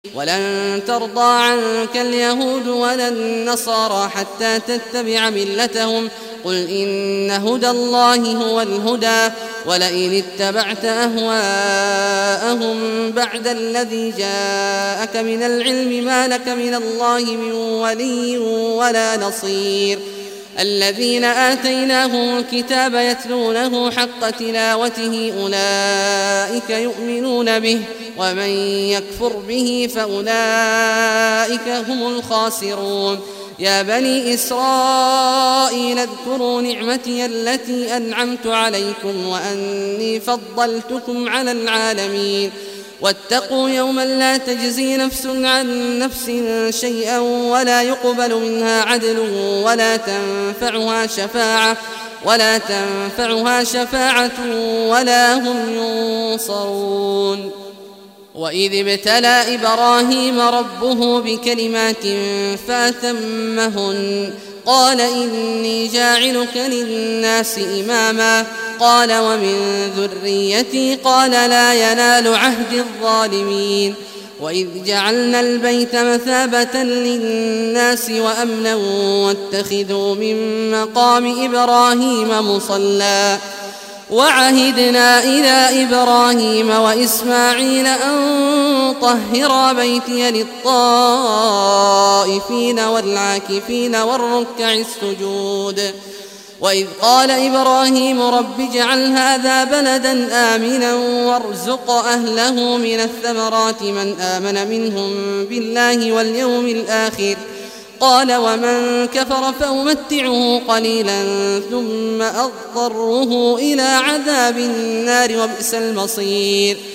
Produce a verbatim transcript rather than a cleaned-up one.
ولن ترضى عنك اليهود ولا النصارى حتى تتبع ملتهم قل إن هدى الله هو الهدى ولئن اتبعت أهواءهم بعد الذي جاءك من العلم ما لك من الله من ولي ولا نصير. الذين آتيناهم الكتاب يتلونه حق تلاوته أولئك يؤمنون به ومن يكفر به فأولئك هم الخاسرون. يا بني إسرائيل اذكروا نعمتي التي أنعمت عليكم وأني فضلتكم على العالمين. واتقوا يوما لا تجزي نفس عن نفس شيئا ولا يقبل منها عدل ولا تنفعها شفاعة ولا تنفعها شفاعة ولا هم ينصرون. وإذ ابتلى إبراهيم ربه بكلمات فأتمهن قال إني جاعلك للناس إماما قال ومن ذريتي قال لا ينال عهد الظالمين. وإذ جعلنا البيت مثابة للناس وأمنا واتخذوا من مقام إبراهيم مصلى وعهدنا إلى إبراهيم وإسماعيل أن طهرا بيتي للطائفين والعاكفين والركع السجود. وإذ قال إبراهيم رب اجعل هذا بلدا آمنا وارزق أهله من الثمرات من آمن منهم بالله واليوم الآخر قال ومن كفر فأمتعه قليلا ثم أضطره إلى عذاب النار وبئس المصير.